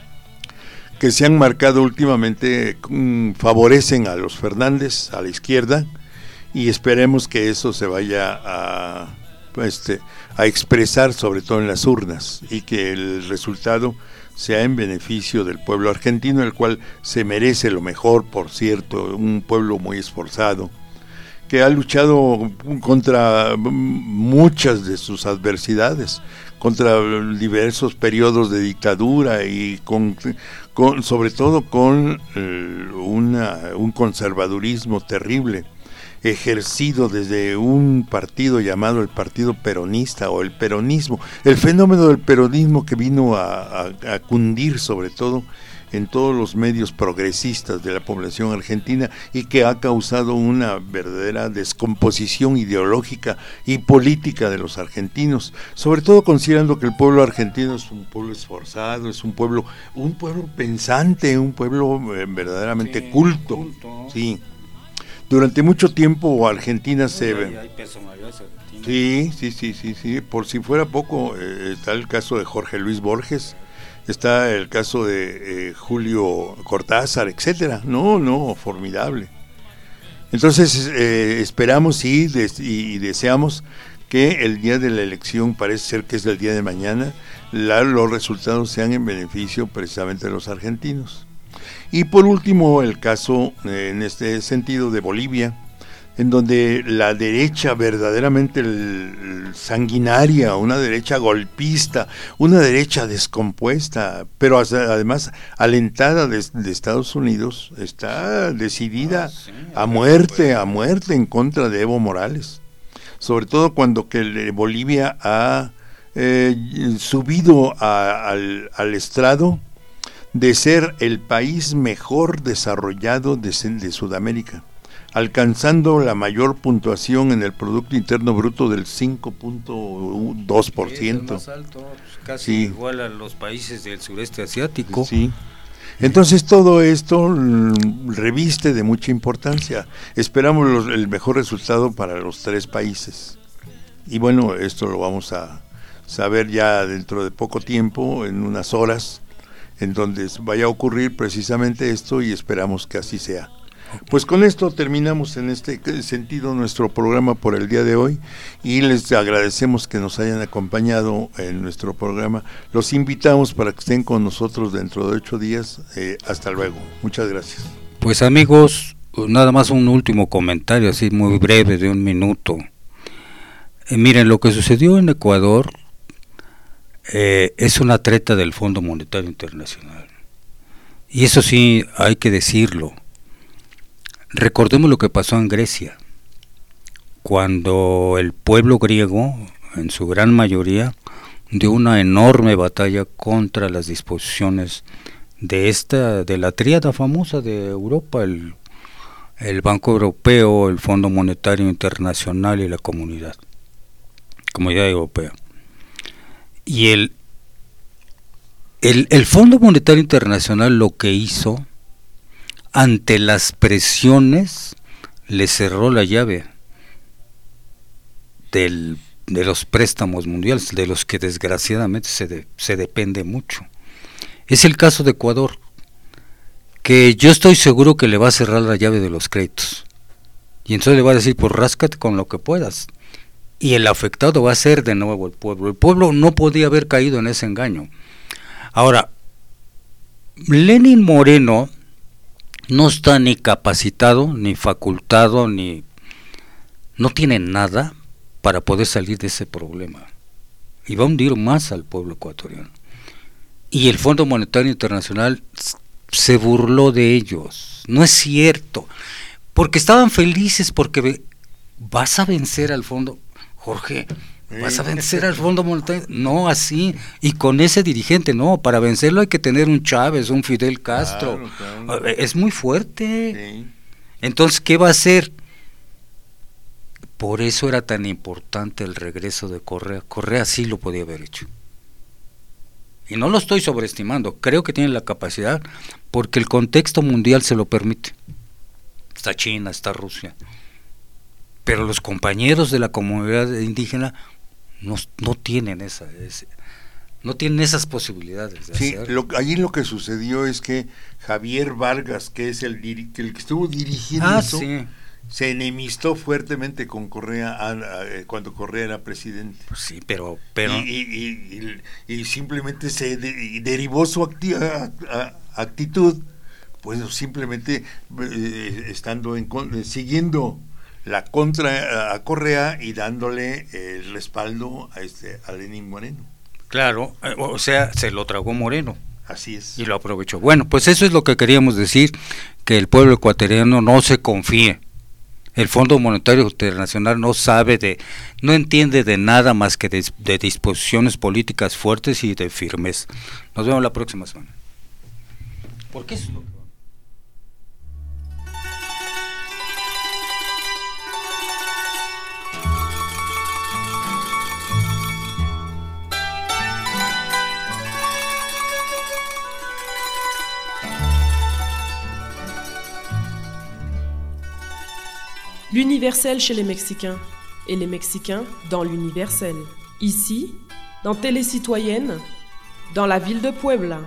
que se han marcado últimamente mmm, favorecen a los Fernández, a la izquierda, y esperemos que eso se vaya a, este, a expresar sobre todo en las urnas, y que el resultado sea en beneficio del pueblo argentino, el cual se merece lo mejor, por cierto, un pueblo muy esforzado, que ha luchado contra muchas de sus adversidades, contra diversos periodos de dictadura y con, con sobre todo con eh, una, un conservadurismo terrible. ejercido desde un partido llamado el Partido Peronista o el peronismo, el fenómeno del peronismo que vino a, a, a cundir sobre todo en todos los medios progresistas de la población argentina y que ha causado una verdadera descomposición ideológica y política de los argentinos, sobre todo considerando que el pueblo argentino es un pueblo esforzado, es un pueblo, un pueblo pensante, un pueblo eh, verdaderamente sí, culto, culto. Sí. Durante mucho tiempo Argentina se ve. Hay personalidades argentinas. Sí, sí, sí, sí, sí. Por si fuera poco, eh, está el caso de Jorge Luis Borges. Está el caso de eh, Julio Cortázar, etcétera. No, no, formidable. Entonces eh, esperamos y, des, y deseamos que el día de la elección, parece ser que es el día de mañana, la, los resultados sean en beneficio precisamente de los argentinos. Y por último, el caso eh, en este sentido de Bolivia, en donde la derecha verdaderamente el, el sanguinaria, una derecha golpista, una derecha descompuesta, pero además alentada de, de Estados Unidos, está decidida ah, sí, a muerte, a muerte en contra de Evo Morales. Sobre todo cuando que Bolivia ha eh, subido a, al, al estrado de ser el país mejor desarrollado de, de Sudamérica, alcanzando la mayor puntuación en el Producto Interno Bruto del cinco punto dos por ciento. Es el más alto, pues casi sí. Igual a los países del sureste asiático. Sí. Entonces todo esto reviste de mucha importancia. Esperamos los, el mejor resultado para los tres países. Y bueno, esto lo vamos a saber ya dentro de poco tiempo, en unas horas, en donde vaya a ocurrir precisamente esto y esperamos que así sea. Pues con esto terminamos en este sentido nuestro programa por el día de hoy y les agradecemos que nos hayan acompañado en nuestro programa. Los invitamos para que estén con nosotros dentro de ocho días. Eh, hasta luego. Muchas gracias. Pues amigos, nada más un último comentario así muy breve de un minuto. Eh, miren, lo que sucedió en Ecuador eh, es una treta del Fondo Monetario Internacional. Y eso sí hay que decirlo. Recordemos lo que pasó en Grecia, cuando el pueblo griego, en su gran mayoría, dio una enorme batalla contra las disposiciones de esta, de la tríada famosa de Europa, el, el Banco Europeo, el Fondo Monetario Internacional y la Comunidad, Comunidad Europea. Y el, el, el Fondo Monetario Internacional lo que hizo, ante las presiones, le cerró la llave del, de los préstamos mundiales, de los que desgraciadamente se, de, se depende mucho. Es el caso de Ecuador, que yo estoy seguro que le va a cerrar la llave de los créditos. Y entonces le va a decir, pues ráscate con lo que puedas. Y el afectado va a ser de nuevo el pueblo. El pueblo no podía haber caído en ese engaño. Ahora, Lenín Moreno no está ni capacitado, ni facultado, ni no tiene nada para poder salir de ese problema. Y va a hundir más al pueblo ecuatoriano. Y el Fondo Monetario Internacional se burló de ellos. No es cierto. Porque estaban felices porque vas a vencer al fondo. Jorge, ¿vas a vencer al Fondo Monetario? No, así, y con ese dirigente, no, para vencerlo hay que tener un Chávez, un Fidel Castro, claro, claro. Es muy fuerte. Sí. Entonces, ¿qué va a hacer? Por eso era tan importante el regreso de Correa. Correa sí lo podía haber hecho. Y no lo estoy sobreestimando, creo que tiene la capacidad, porque el contexto mundial se lo permite. Está China, está Rusia. Pero los compañeros de la comunidad indígena no, no tienen esa, ese, no tienen esas posibilidades de sí, hacer. Lo, allí lo que sucedió es que Javier Vargas, que es el, el que estuvo dirigiendo ah, eso, sí. se enemistó fuertemente con Correa a, a, cuando Correa era presidente. Pues sí, pero, pero y, y, y, y simplemente se de, derivó su acti a, a, actitud, pues simplemente eh, estando en siguiendo la contra a Correa y dándole el respaldo a este a Lenín Moreno. Claro, o sea, se lo tragó Moreno. Así es. Y lo aprovechó. Bueno, pues eso es lo que queríamos decir, que el pueblo ecuatoriano no se confíe. El Fondo Monetario Internacional no sabe de, no entiende de nada más que de, de disposiciones políticas fuertes y de firmes. Nos vemos la próxima semana. ¿Por qué es lo que L'universel chez les Mexicains, et les Mexicains dans l'universel. Ici, dans Télé Citoyenne, dans la ville de Puebla.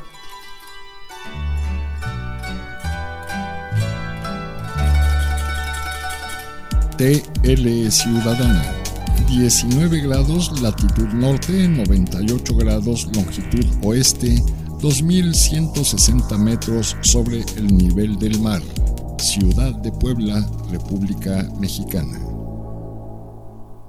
T L Ciudadana, diecinueve grados latitud norte, noventa y ocho grados longitud oeste, dos mil ciento sesenta metros sobre el nivel del mar. Ciudad de Puebla, República Mexicana.